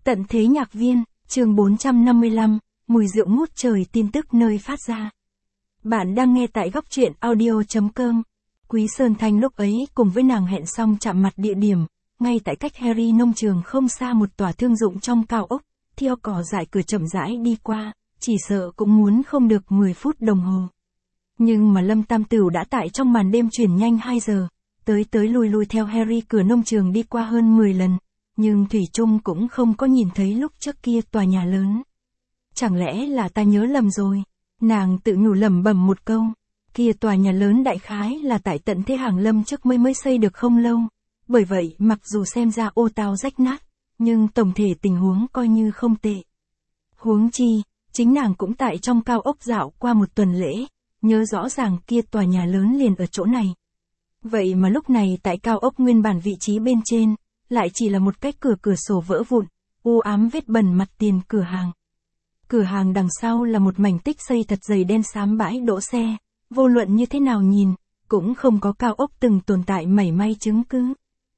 Tận thế nhạc viên, chương 455, mùi rượu ngút trời tin tức nơi phát ra. Bạn đang nghe tại góc truyện audio.com. Quý Sơn Thanh lúc ấy cùng với nàng hẹn xong chạm mặt địa điểm, ngay tại cách Harry nông trường không xa một tòa thương dụng trong cao ốc, theo cỏ dại cửa chậm rãi đi qua, chỉ sợ cũng muốn không được 10 phút đồng hồ. Nhưng mà Lâm Tam Tửu đã tại trong màn đêm chuyển nhanh 2 giờ, tới lui theo Harry cửa nông trường đi qua hơn 10 lần. Nhưng Thủy Trung cũng không có nhìn thấy lúc trước kia tòa nhà lớn. Chẳng lẽ là ta nhớ lầm rồi? Nàng tự nhủ lẩm bẩm một câu. Kia tòa nhà lớn đại khái là tại tận thế Hàng Lâm trước mới xây được không lâu. Bởi vậy mặc dù xem ra ô tao rách nát, nhưng tổng thể tình huống coi như không tệ. Huống chi, chính nàng cũng tại trong cao ốc dạo qua một tuần lễ, nhớ rõ ràng kia tòa nhà lớn liền ở chỗ này. Vậy mà lúc này tại cao ốc nguyên bản vị trí bên trên, lại chỉ là một cái cửa sổ vỡ vụn, u ám vết bẩn mặt tiền cửa hàng. Cửa hàng đằng sau là một mảnh tích xây thật dày đen xám bãi đỗ xe, vô luận như thế nào nhìn, cũng không có cao ốc từng tồn tại mảy may chứng cứ.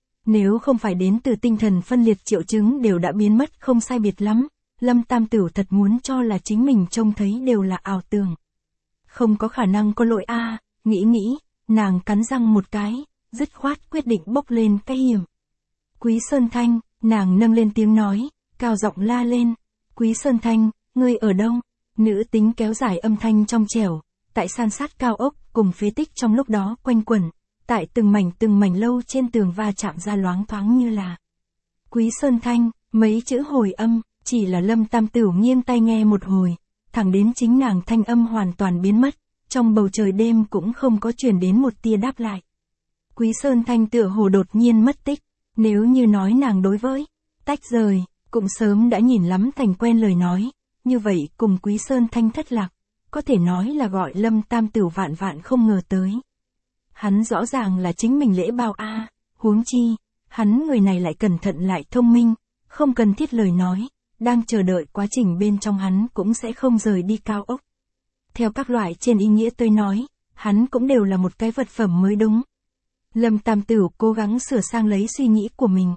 Nếu không phải đến từ tinh thần phân liệt triệu chứng đều đã biến mất không sai biệt lắm, Lâm Tam Tửu thật muốn cho là chính mình trông thấy đều là ảo tưởng. Không có khả năng có lỗi a, nghĩ, nàng cắn răng một cái, dứt khoát quyết định bốc lên cái hiểm. Quý Sơn Thanh, nàng nâng lên tiếng nói, cao giọng la lên. Quý Sơn Thanh, ngươi ở đâu? Nữ tính kéo dài âm thanh trong trẻo, tại san sát cao ốc cùng phế tích trong lúc đó quanh quẩn, tại từng mảnh lâu trên tường va chạm ra loáng thoáng như là. Quý Sơn Thanh, mấy chữ hồi âm, chỉ là Lâm Tam Tửu nghiêng tai nghe một hồi, thẳng đến chính nàng thanh âm hoàn toàn biến mất, trong bầu trời đêm cũng không có truyền đến một tia đáp lại. Quý Sơn Thanh tựa hồ đột nhiên mất tích. Nếu như nói nàng đối với tách rời, cũng sớm đã nhìn lắm thành quen lời nói, như vậy cùng Quý Sơn Thanh thất lạc, có thể nói là gọi Lâm Tam Tửu vạn không ngờ tới. Hắn rõ ràng là chính mình lễ bao a, huống chi, hắn người này lại cẩn thận lại thông minh, không cần thiết lời nói, đang chờ đợi quá trình bên trong hắn cũng sẽ không rời đi cao ốc. Theo các loại trên ý nghĩa tôi nói, hắn cũng đều là một cái vật phẩm mới đúng. Lâm Tam Tửu cố gắng sửa sang lấy suy nghĩ của mình.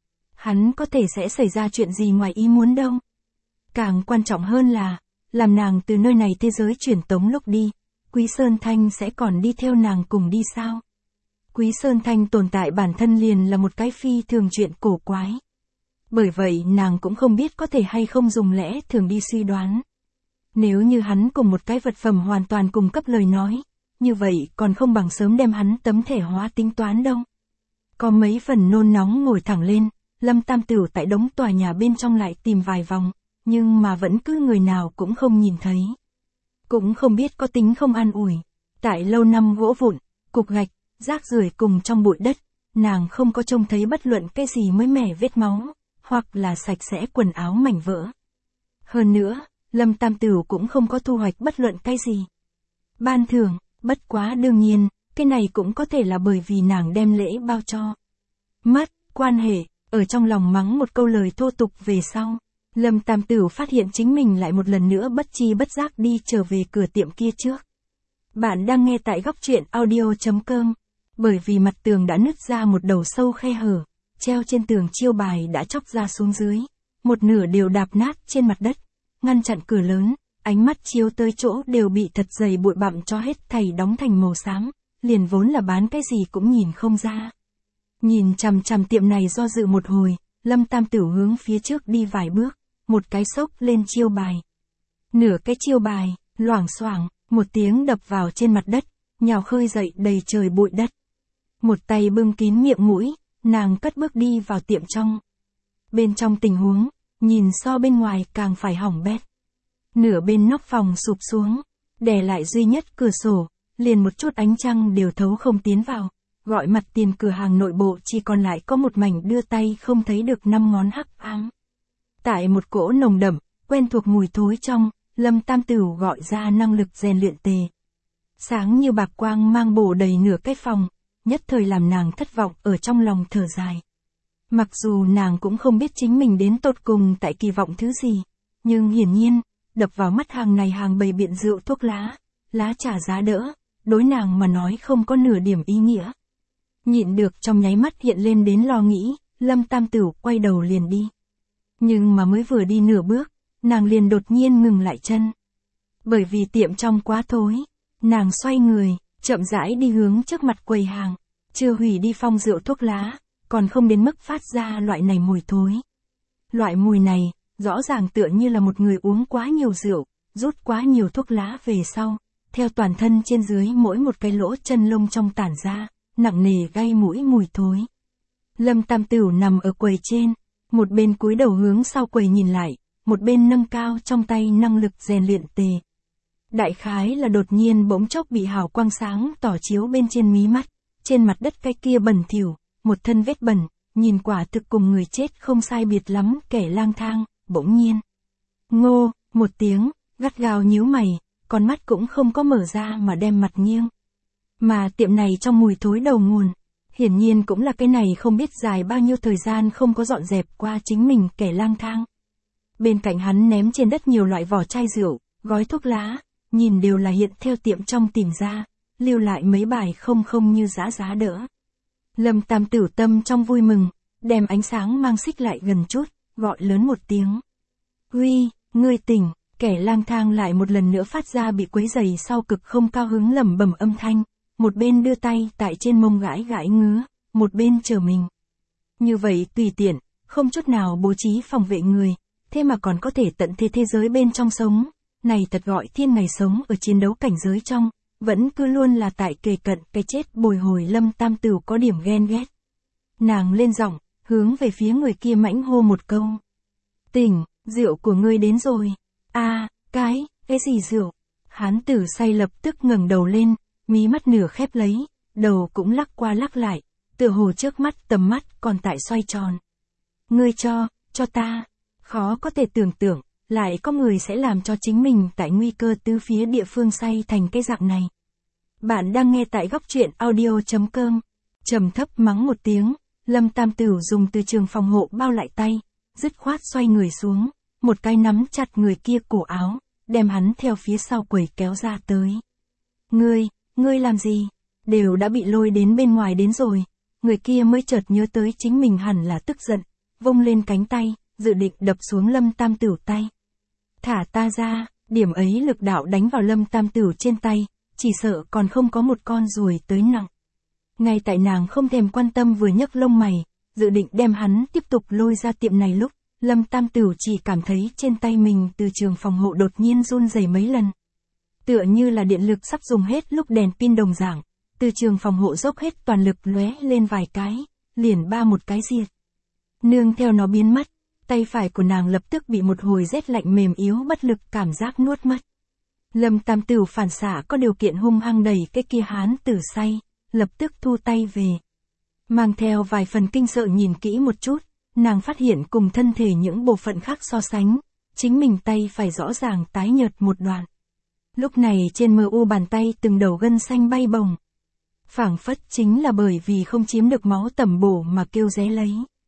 Hắn có thể sẽ xảy ra chuyện gì ngoài ý muốn đâu. Càng quan trọng hơn là, làm nàng từ nơi này thế giới chuyển tống lúc đi, Quý Sơn Thanh sẽ còn đi theo nàng cùng đi sao? Quý Sơn Thanh tồn tại bản thân liền là một cái phi thường chuyện cổ quái. Bởi vậy nàng cũng không biết có thể hay không dùng lẽ thường đi suy đoán. Nếu như hắn cùng một cái vật phẩm hoàn toàn cùng cấp lời nói, như vậy còn không bằng sớm đem hắn tấm thể hóa tính toán đâu. Có mấy phần nôn nóng ngồi thẳng lên, Lâm Tam Tửu tại đống tòa nhà bên trong lại tìm vài vòng, nhưng mà vẫn cứ người nào cũng không nhìn thấy. Cũng không biết có tính không an ủi. Tại lâu năm gỗ vụn, cục gạch, rác rưởi cùng trong bụi đất, nàng không có trông thấy bất luận cái gì mới mẻ vết máu, hoặc là sạch sẽ quần áo mảnh vỡ. Hơn nữa, Lâm Tam Tửu cũng không có thu hoạch bất luận cái gì. Ban thưởng. Bất quá đương nhiên, cái này cũng có thể là bởi vì nàng đem lễ bao cho. Mất, quan hệ, ở trong lòng mắng một câu lời thô tục về sau. Lâm Tam Tửu phát hiện chính mình lại một lần nữa bất chi bất giác đi trở về cửa tiệm kia trước. Bạn đang nghe tại góc truyện audio.com. Bởi vì mặt tường đã nứt ra một đầu sâu khe hở, treo trên tường chiêu bài đã chóc ra xuống dưới. Một nửa đều đạp nát trên mặt đất, ngăn chặn cửa lớn. Ánh mắt chiếu tới chỗ đều bị thật dày bụi bặm cho hết thảy đóng thành màu xám, liền vốn là bán cái gì cũng nhìn không ra. Nhìn chằm tiệm này do dự một hồi, Lâm Tam Tửu hướng phía trước đi vài bước, một cái xốc lên chiêu bài. Nửa cái chiêu bài, loảng xoảng, một tiếng đập vào trên mặt đất, nhào khơi dậy đầy trời bụi đất. Một tay bưng kín miệng mũi, nàng cất bước đi vào tiệm trong. Bên trong tình huống, nhìn so bên ngoài càng phải hỏng bét. Nửa bên nóc phòng sụp xuống, đè lại duy nhất cửa sổ, liền một chút ánh trăng đều thấu không tiến vào, gọi mặt tiền cửa hàng nội bộ chỉ còn lại có một mảnh đưa tay không thấy được 5 ngón hắc ám. Tại một cỗ nồng đậm, quen thuộc mùi thối trong, Lâm Tam Tửu gọi ra năng lực rèn luyện tề. Sáng như bạc quang mang bổ đầy nửa cái phòng, nhất thời làm nàng thất vọng ở trong lòng thở dài. Mặc dù nàng cũng không biết chính mình đến tột cùng tại kỳ vọng thứ gì, nhưng hiển nhiên, đập vào mắt hàng này hàng bày biện rượu thuốc lá trà giá đỡ, đối nàng mà nói không có nửa điểm ý nghĩa. Nhịn được trong nháy mắt hiện lên đến lo nghĩ, Lâm Tam Tửu quay đầu liền đi. Nhưng mà mới vừa đi nửa bước, nàng liền đột nhiên ngừng lại chân. Bởi vì tiệm trong quá thối, nàng xoay người, chậm rãi đi hướng trước mặt quầy hàng, chưa hủy đi phong rượu thuốc lá, còn không đến mức phát ra loại này mùi thối. Loại mùi này, rõ ràng tựa như là một người uống quá nhiều rượu, rút quá nhiều thuốc lá về sau, theo toàn thân trên dưới mỗi một cái lỗ chân lông trong tản ra, nặng nề gây mũi mùi thối. Lâm Tam Tửu nằm ở quầy trên, một bên cúi đầu hướng sau quầy nhìn lại, một bên nâng cao trong tay năng lực rèn luyện tề. Đại khái là đột nhiên bỗng chốc bị hào quang sáng tỏ chiếu bên trên mí mắt, trên mặt đất cái kia bẩn thỉu, một thân vết bẩn, nhìn quả thực cùng người chết không sai biệt lắm, kẻ lang thang, bỗng nhiên. Ngô, một tiếng, gắt gao nhíu mày, con mắt cũng không có mở ra mà đem mặt nghiêng. Mà tiệm này trong mùi thối đầu nguồn, hiển nhiên cũng là cái này không biết dài bao nhiêu thời gian không có dọn dẹp qua chính mình kẻ lang thang. Bên cạnh hắn ném trên đất nhiều loại vỏ chai rượu, gói thuốc lá, nhìn đều là hiện theo tiệm trong tìm ra, lưu lại mấy bài không như giá đỡ. Lâm Tam Tửu tâm trong vui mừng, đem ánh sáng mang xích lại gần chút, gọi lớn một tiếng. Uy, ngươi tỉnh, kẻ lang thang lại một lần nữa phát ra bị quấy rầy sau cực không cao hứng lẩm bẩm âm thanh, một bên đưa tay tại trên mông gãi gãi ngứa, một bên chờ mình. Như vậy tùy tiện, không chút nào bố trí phòng vệ người, thế mà còn có thể tận thế giới bên trong sống, này thật gọi thiên ngày sống ở chiến đấu cảnh giới trong, vẫn cứ luôn là tại kề cận cái chết bồi hồi. Lâm Tam Tửu có điểm ghen ghét. Nàng lên giọng, hướng về phía người kia mãnh hô một câu. Tỉnh, rượu của ngươi đến rồi. Cái gì rượu? Hán tử say lập tức ngẩng đầu lên, mí mắt nửa khép lấy, đầu cũng lắc qua lắc lại, tựa hồ trước mắt tầm mắt còn tại xoay tròn. Ngươi cho ta, khó có thể tưởng tượng, lại có người sẽ làm cho chính mình tại nguy cơ tứ phía địa phương say thành cái dạng này. Bạn đang nghe tại góc truyện audio.com. Trầm thấp mắng một tiếng, Lâm Tam Tửu dùng từ trường phòng hộ bao lại tay, dứt khoát xoay người xuống, một cái nắm chặt người kia cổ áo, đem hắn theo phía sau quầy kéo ra tới. Ngươi làm gì? Đều đã bị lôi đến bên ngoài đến rồi. Người kia mới chợt nhớ tới chính mình hẳn là tức giận, vung lên cánh tay, dự định đập xuống Lâm Tam Tửu tay. Thả ta ra, điểm ấy lực đạo đánh vào Lâm Tam Tửu trên tay, chỉ sợ còn không có một con ruồi tới nặng. Ngay tại nàng không thèm quan tâm vừa nhấc lông mày, dự định đem hắn tiếp tục lôi ra tiệm này lúc, Lâm Tam Tửu chỉ cảm thấy trên tay mình từ trường phòng hộ đột nhiên run rẩy mấy lần. Tựa như là điện lực sắp dùng hết lúc đèn pin đồng dạng, từ trường phòng hộ dốc hết toàn lực lóe lên vài cái, liền ba một cái diệt. Nương theo nó biến mất, tay phải của nàng lập tức bị một hồi rét lạnh mềm yếu bất lực cảm giác nuốt mất. Lâm Tam Tửu phản xạ có điều kiện hung hăng đẩy cái kia hán tử say, lập tức thu tay về. Mang theo vài phần kinh sợ nhìn kỹ một chút, nàng phát hiện cùng thân thể những bộ phận khác so sánh, chính mình tay phải rõ ràng tái nhợt một đoạn. Lúc này trên mờ u bàn tay từng đầu gân xanh bay bồng. Phảng phất chính là bởi vì không chiếm được máu tẩm bổ mà kêu ré lấy.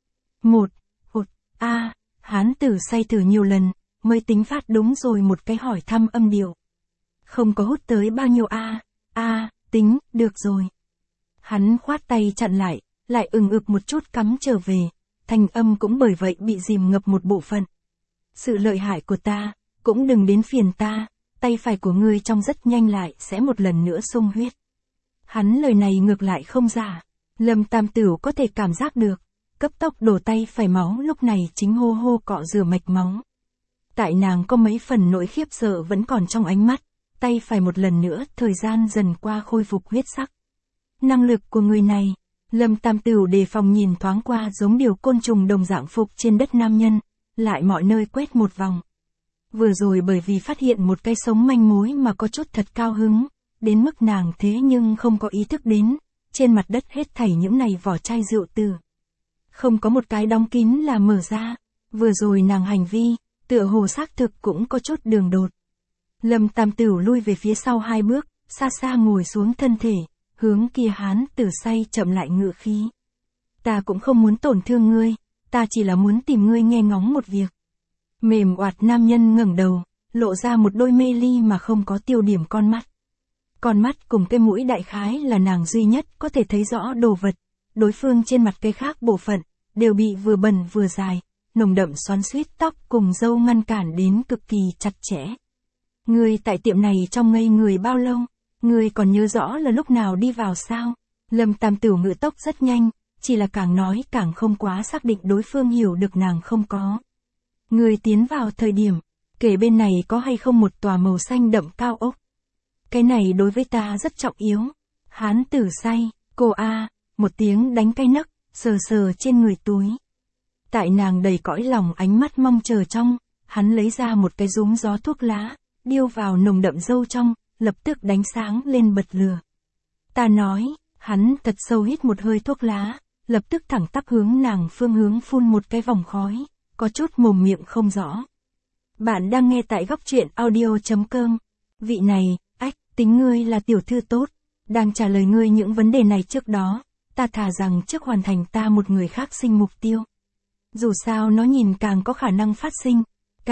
Hán tử say thử nhiều lần, mới tính phát đúng rồi một cái hỏi thăm âm điệu. Không có hút tới bao nhiêu tính, được rồi. Hắn khoát tay chặn lại ực một chút cắm trở về, thanh âm cũng bởi vậy bị dìm ngập một bộ phận. Sự lợi hại của ta, cũng đừng đến phiền ta, tay phải của ngươi trong rất nhanh lại sẽ một lần nữa sung huyết. Hắn lời này ngược lại không giả, Lâm Tam Tửu có thể cảm giác được, cấp tốc đổ tay phải máu lúc này chính hô hô cọ rửa mạch máu. Tại nàng có mấy phần nỗi khiếp sợ vẫn còn trong ánh mắt, tay phải một lần nữa thời gian dần qua khôi phục huyết sắc. Năng lực của người này, Lâm Tam Tửu đề phòng nhìn thoáng qua giống điều côn trùng đồng dạng phục trên đất nam nhân, lại mọi nơi quét một vòng. Vừa rồi bởi vì phát hiện một cái sống manh mối mà có chút thật cao hứng, đến mức nàng thế nhưng không có ý thức đến, trên mặt đất hết thảy những này vỏ chai rượu từ. Không có một cái đóng kín là mở ra, vừa rồi nàng hành vi, tựa hồ xác thực cũng có chút đường đột. Lâm Tam Tửu lui về phía sau 2 bước, xa xa ngồi xuống thân thể, hướng kia hán tử say chậm lại ngựa khí. Ta cũng không muốn tổn thương ngươi, ta chỉ là muốn tìm ngươi nghe ngóng một việc. Mềm oạt nam nhân ngẩng đầu, lộ ra một đôi mê ly mà không có tiêu điểm con mắt. Con mắt cùng cái mũi đại khái là nàng duy nhất có thể thấy rõ đồ vật, đối phương trên mặt cái khác bộ phận, đều bị vừa bẩn vừa dài, nồng đậm xoắn xuýt tóc cùng râu ngăn cản đến cực kỳ chặt chẽ. Ngươi tại tiệm này trong ngây người bao lâu? Ngươi còn nhớ rõ là lúc nào đi vào sao? Lâm Tam Tửu ngữ tốc rất nhanh, chỉ là càng nói càng không quá xác định đối phương hiểu được nàng không có. Ngươi tiến vào thời điểm, kể bên này có hay không một tòa màu xanh đậm cao ốc? Cái này đối với ta rất trọng yếu. Hán tử say, cô a, một tiếng đánh cái nấc, sờ sờ trên người túi. Tại nàng đầy cõi lòng ánh mắt mong chờ trong, hắn lấy ra một cái rúm gió thuốc lá, điêu vào nồng đậm râu trong, lập tức đánh sáng lên bật lửa. Ta nói, hắn thật sâu hít một hơi thuốc lá, lập tức thẳng tắp hướng nàng phương hướng phun một cái vòng khói, có chút mồm miệng không rõ. Bạn đang nghe tại góc truyện audio.com. Vị này, tính ngươi là tiểu thư tốt, đang trả lời ngươi những vấn đề này trước đó, ta thà rằng trước hoàn thành ta một người khác sinh mục tiêu. Dù sao nó nhìn càng có khả năng phát sinh.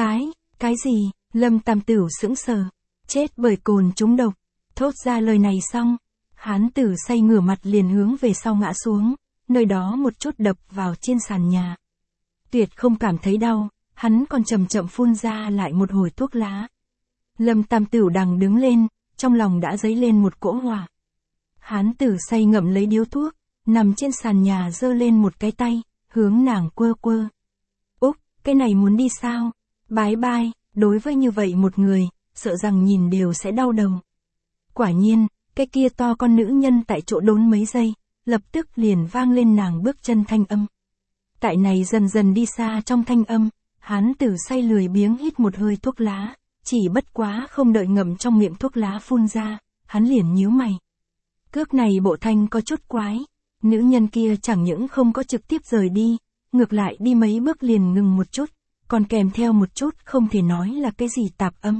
Cái gì? Lâm Tam Tửu sững sờ. Chết bởi cồn trúng độc. Thốt ra lời này xong, hán tử say ngửa mặt liền hướng về sau ngã xuống, nơi đó một chút đập vào trên sàn nhà. Tuyệt không cảm thấy đau, hắn còn chậm chậm phun ra lại một hồi thuốc lá. Lâm Tam Tửu đằng đứng lên, trong lòng đã dấy lên một cỗ hỏa. Hán tử say ngậm lấy điếu thuốc, nằm trên sàn nhà giơ lên một cái tay, hướng nàng quơ quơ. Úc, cái này muốn đi sao? Bái bai, đối với như vậy một người, sợ rằng nhìn đều sẽ đau đầu. Quả nhiên, cái kia to con nữ nhân tại chỗ đốn mấy giây, lập tức liền vang lên nàng bước chân thanh âm. Tại này dần dần đi xa trong thanh âm, hán tử say lười biếng hít một hơi thuốc lá, chỉ bất quá không đợi ngậm trong miệng thuốc lá phun ra, hắn liền nhíu mày. Cước này bộ thanh có chút quái, nữ nhân kia chẳng những không có trực tiếp rời đi, ngược lại đi mấy bước liền ngừng một chút, còn kèm theo một chút không thể nói là cái gì tạp âm.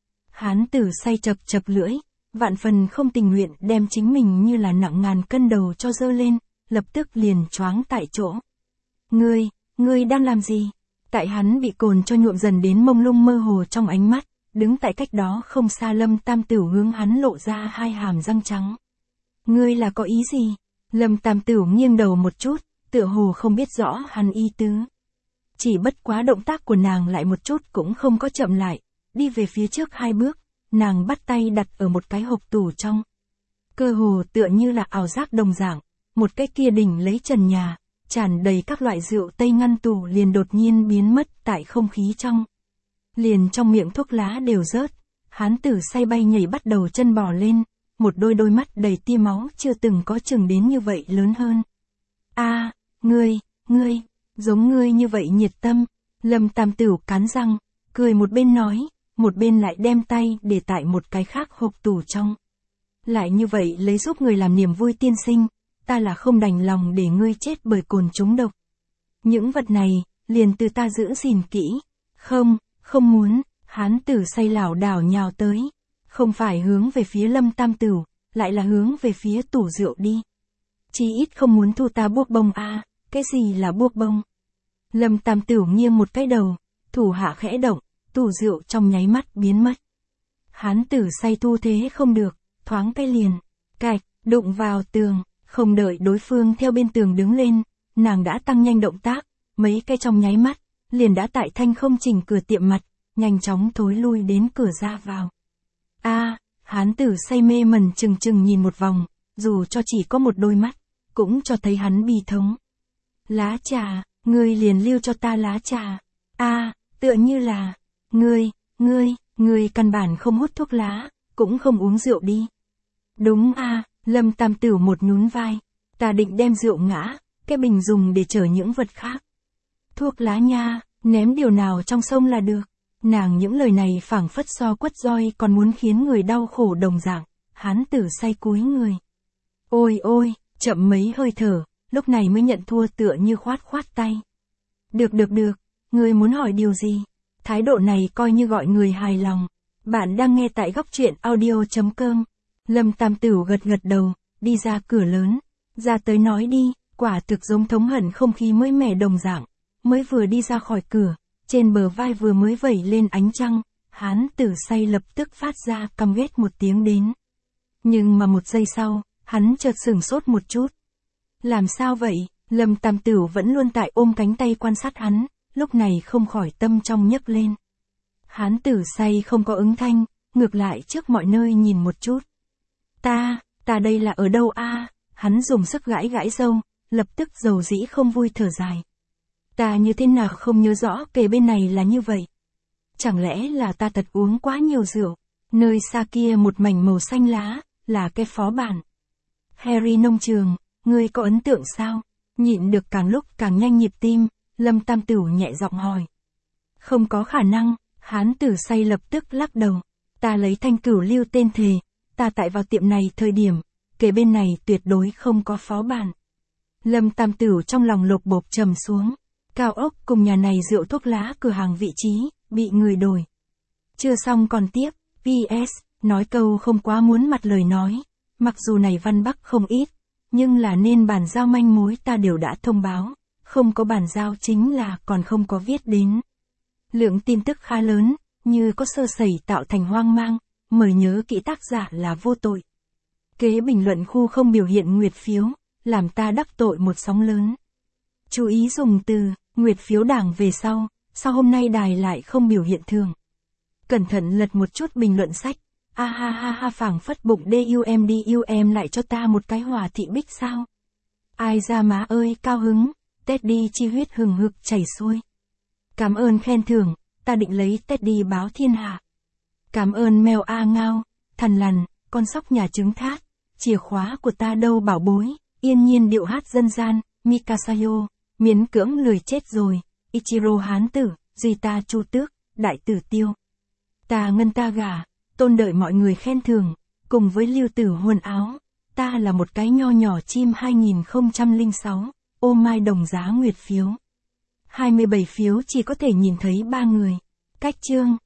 Hán tử say chập chập lưỡi, vạn phần không tình nguyện đem chính mình như là nặng ngàn cân đầu cho dơ lên, lập tức liền choáng tại chỗ. Ngươi đang làm gì? Tại hắn bị cồn cho nhuộm dần đến mông lung mơ hồ trong ánh mắt, đứng tại cách đó không xa Lâm Tam Tửu hướng hắn lộ ra hai hàm răng trắng. Ngươi là có ý gì? Lâm Tam Tửu nghiêng đầu một chút, tựa hồ không biết rõ hắn ý tứ. Chỉ bất quá động tác của nàng lại một chút cũng không có chậm lại, đi về phía trước hai bước, nàng bắt tay đặt ở một cái hộp tủ trong. Cơ hồ tựa như là ảo giác đồng dạng, một cái kia đỉnh lấy trần nhà, tràn đầy các loại rượu tây ngăn tủ liền đột nhiên biến mất tại không khí trong. Liền trong miệng thuốc lá đều rớt, hán tử say bay nhảy bắt đầu chân bò lên, một đôi mắt đầy tia máu chưa từng có chừng đến như vậy lớn hơn. Ngươi, giống ngươi như vậy nhiệt tâm. Lâm Tam Tửu cắn răng, cười một bên nói, một bên lại đem tay để tại một cái khác hộp tủ trong. Lại như vậy lấy giúp người làm niềm vui tiên sinh, ta là không đành lòng để ngươi chết bởi cồn trúng độc. Những vật này, liền từ ta giữ gìn kỹ. Không muốn, hán tử say lảo đảo nhào tới. Không phải hướng về phía Lâm Tam Tửu, lại là hướng về phía tủ rượu đi. Chí ít không muốn thu ta buộc bông cái gì là buộc bông? Lâm Tam Tửu nghiêng một cái đầu, thủ hạ khẽ động, tủ rượu trong nháy mắt biến mất. Hán tử say thu thế không được, thoáng cái liền, cạch, đụng vào tường, không đợi đối phương theo bên tường đứng lên, nàng đã tăng nhanh động tác, mấy cái trong nháy mắt, liền đã tại thanh không chỉnh cửa tiệm mặt, nhanh chóng thối lui đến cửa ra vào. Hán tử say mê mẩn chừng nhìn một vòng, dù cho chỉ có một đôi mắt, cũng cho thấy hắn bi thống. Lá trà, ngươi liền lưu cho ta lá trà. Tựa như là, ngươi căn bản không hút thuốc lá, cũng không uống rượu đi. Đúng Lâm Tam Tửu một nhún vai, ta định đem rượu ngã, cái bình dùng để chở những vật khác. Thuốc lá nha, ném điều nào trong sông là được. Nàng những lời này phảng phất so quất roi còn muốn khiến người đau khổ đồng dạng, hán tử say cúi người. Ôi, chậm mấy hơi thở, lúc này mới nhận thua tựa như khoát tay. Được, ngươi muốn hỏi điều gì? Thái độ này coi như gọi người hài lòng. Bạn đang nghe tại góc truyện audio.com. Lâm Tam Tửu gật đầu, đi ra cửa lớn. Ra tới nói đi, quả thực giống thống hận không khí mới mẻ đồng dạng. Mới vừa đi ra khỏi cửa, trên bờ vai vừa mới vẩy lên ánh trăng, hán tử say lập tức phát ra căm ghét một tiếng đến. Nhưng mà một giây sau, hắn chợt sửng sốt một chút. Làm sao vậy? Lâm Tam Tửu vẫn luôn tại ôm cánh tay quan sát hắn, lúc này không khỏi tâm trong nhấc lên. Hán tử say không có ứng thanh, ngược lại trước mọi nơi nhìn một chút. Ta đây là ở đâu a? Hắn dùng sức gãi gãi râu, lập tức dầu dĩ không vui thở dài. Ta như thế nào không nhớ rõ kề bên này là như vậy. Chẳng lẽ là ta thật uống quá nhiều rượu? Nơi xa kia một mảnh màu xanh lá, là cái phó bản. Harry nông trường, ngươi có ấn tượng sao? Nhịn được càng lúc càng nhanh nhịp tim, Lâm Tam Tửu nhẹ giọng hỏi. Không có khả năng, hán tử say lập tức lắc đầu. Ta lấy Thanh Cửu Lưu tên thề, ta tại vào tiệm này thời điểm, kề bên này tuyệt đối không có phó bản. Lâm Tam Tửu trong lòng lột bột trầm xuống. Cao ốc cùng nhà này rượu thuốc lá cửa hàng vị trí, bị người đổi. Chưa xong còn tiếp, PS, nói câu không quá muốn mặt lời nói. Mặc dù này văn bắc không ít, nhưng là nên bàn giao manh mối ta đều đã thông báo. Không có bàn giao chính là còn không có viết đến. Lượng tin tức khá lớn, như có sơ sẩy tạo thành hoang mang, mời nhớ kỹ tác giả là vô tội. Kế bình luận khu không biểu hiện nguyệt phiếu, làm ta đắc tội một sóng lớn. Chú ý dùng từ, nguyệt phiếu đảng về sau hôm nay đài lại không biểu hiện thường. Cẩn thận lật một chút bình luận sách, a ha ha ha phảng phất bụng DUM lại cho ta một cái hòa thị bích sao. Ai ra má ơi cao hứng, Teddy chi huyết hừng hực chảy xuôi. Cảm ơn khen thưởng, ta định lấy Teddy báo thiên hạ. Cảm ơn mèo A Ngao, thằn lằn, con sóc nhà trứng thát, chìa khóa của ta đâu bảo bối, yên nhiên điệu hát dân gian, Mikasayo, miễn cưỡng lười chết rồi, Ichiro hán tử, duy ta chu tước, đại tử tiêu. Ta ngân ta gà, tôn đợi mọi người khen thưởng, cùng với lưu tử huân áo, ta là một cái nho nhỏ chim 2006, ô mai đồng giá nguyệt phiếu. 27 phiếu chỉ có thể nhìn thấy 3 người. Cách chương.